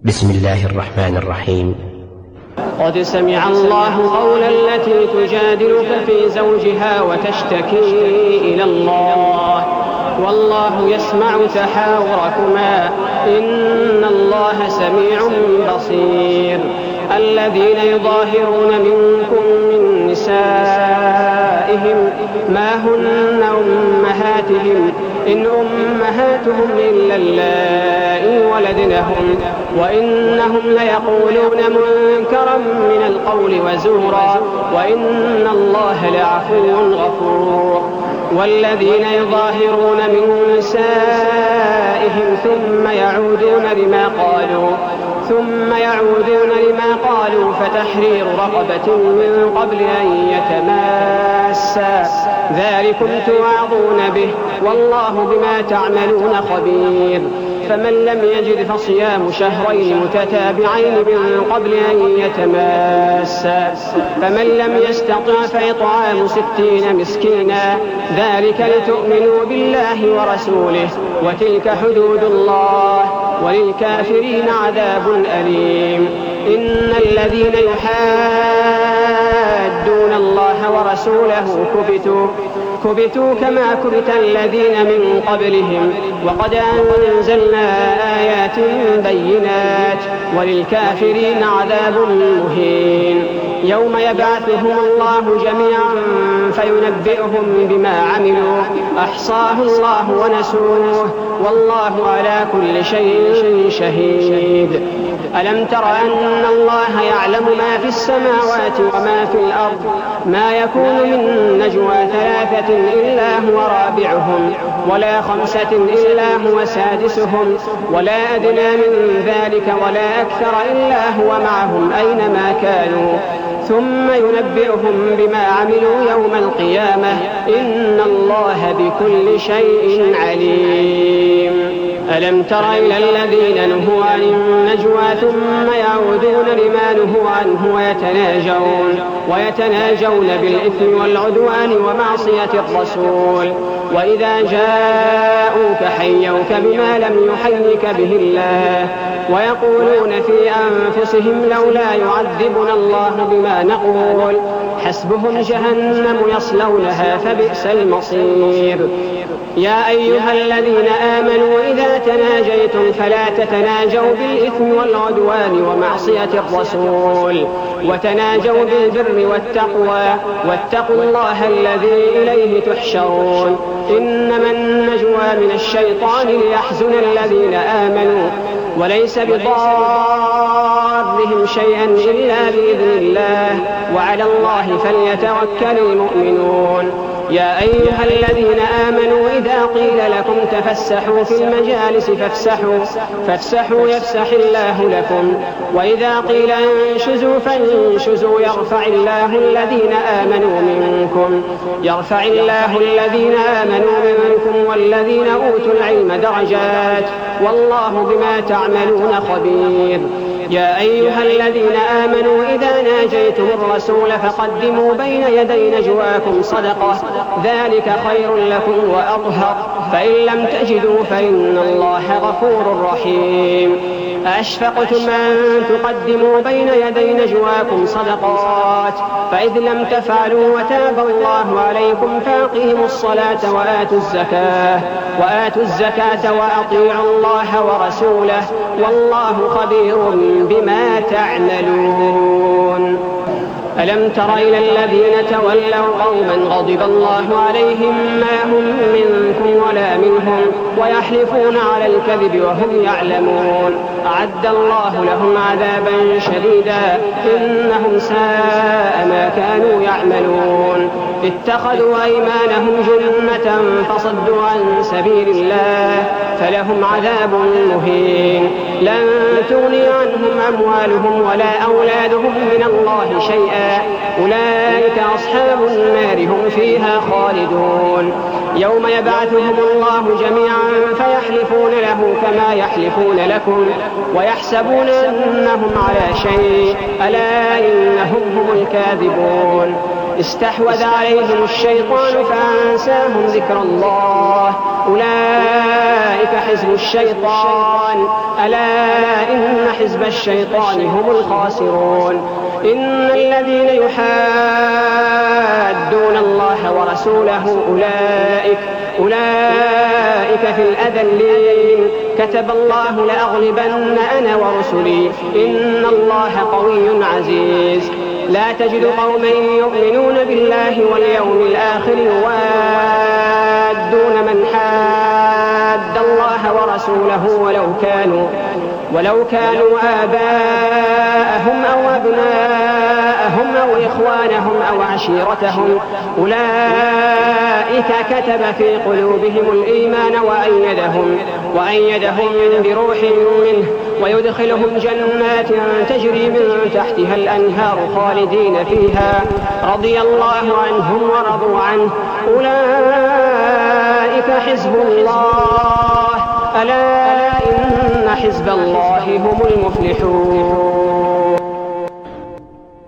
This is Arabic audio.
بسم الله الرحمن الرحيم. قد سمع الله قول التي تجادلك في زوجها وتشتكي إلى الله والله يسمع تحاوركما إن الله سميع بصير. الذين يظاهرون منكم من نسائهم ما هن أمهاتهم إن أمهاتهم إلا اللائي ولدنهم وإنهم ليقولون منكرا من القول وزورا وإن الله لعفو غفور. والذين يظاهرون من نسائهم ثم يعودون لما قالوا فتحرير رقبة من قبل أن يتماسا ذلكم توعظون به والله بما تعملون خبير. فمن لم يجد فصيام شهرين متتابعين من قبل أن يتماسا فمن لم يستطع فإطعام 60 مسكينا ذلك لتؤمنوا بالله ورسوله وتلك حدود الله وللكافرين عذاب أليم. إن الذين يحادون الله ورسوله كبتوا كما كبت الذين من قبلهم وقد أنزلنا آيات بينات وللكافرين عذاب مهين. يوم يبعثهم الله جميعا فينبئهم بما عملوا أحصاه الله ونسوه والله على كل شيء شهيد. ألم تر أن الله يعلم ما في السماوات وما في الأرض ما يكون من نجوى 3 إلا هو رابعهم ولا 5 إلا هو سادسهم ولا أدنى من ذلك ولا أكثر إلا هو معهم أينما كانوا ثم ينبئهم بما عملوا يوم القيامة إن الله بكل شيء عليم. ألم تر إلى الذين نهوا عن النجوى ثم يعودون لما نهوا عنه ويتناجون بالإثم والعدوان ومعصية الرسول وإذا جاءوك حيوك بما لم يحيك به الله ويقولون في أنفسهم لولا يعذبنا الله بما نقول حسبهم جهنم يصلونها فبئس المصير. يا أيها الذين آمنوا إذا تناجيتم فلا تتناجوا بالإثم والعدوان ومعصية الرسول وتناجوا بالبر والتقوى واتقوا الله الذي إليه تحشرون. إنما النجوى من الشيطان ليحزن الذين آمنوا وليس بضارهم شيئا إلا بإذن الله وعلى الله فليتوكل المؤمنون. يا أيها الذين آمنوا إذا قيل لكم تفسحوا في المجالس فافسحوا يفسح الله لكم وإذا قيل انشزوا فانشزوا يرفع الله الذين آمنوا منكم والذين أوتوا العلم درجات والله بما تعملون خبير. يا أيها الذين آمنوا إذا ناجيتم الرسول فقدموا بين يدي نجواكم صدقة ذلك خير لكم وأطهر فإن لم تجدوا فإن الله غفور رحيم. أأشفقتم أن تقدموا بين يدي نجواكم صدقات فإذ لم تفعلوا وتاب الله عليكم فأقيموا الصلاة وآتوا الزكاة وأطيعوا الله ورسوله والله خبير بما تعملون. ألم تر إلى الذين تولوا قوما غضب الله عليهم ما هم منكم ولا منهم ويحلفون على الكذب وهم يعلمون أعد الله لهم عذابا شديدا إنهم ساء ما كانوا يعملون. اتخذوا أيمانهم جنة فصدوا عن سبيل الله فلهم عذاب مهين. لن تغني عنهم أموالهم ولا أولادهم من الله شيئا أولئك أصحاب النار هم فيها خالدون. يوم يبعثهم الله جميعا فيحلفون له كما يحلفون لكم ويحسبون أنهم على شيء ألا إنهم هم الكاذبون. استحوذ عليهم الشيطان فأنساهم ذكر الله أولئك حزب الشيطان ألا إن حزب الشيطان هم الخاسرون. إن الذين يحادون الله ورسوله أولئك في الأذلين. كتب الله لأغلبن أنا ورسلي إن الله قوي عزيز. لا تجد قوما يؤمنون بالله واليوم الآخر يوادون من حاد الله ورسوله ولو كانوا آباءهم أو أبناءهم أو إخوانهم أو عشيرتهم أولئك كتب في قلوبهم الإيمان وأيدهم بروح منه ويدخلهم جنات تجري من تحتها الأنهار خالدين فيها رضي الله عنهم ورضوا عنه. أولئك حزب الله ألا إن حزب الله هم المفلحون.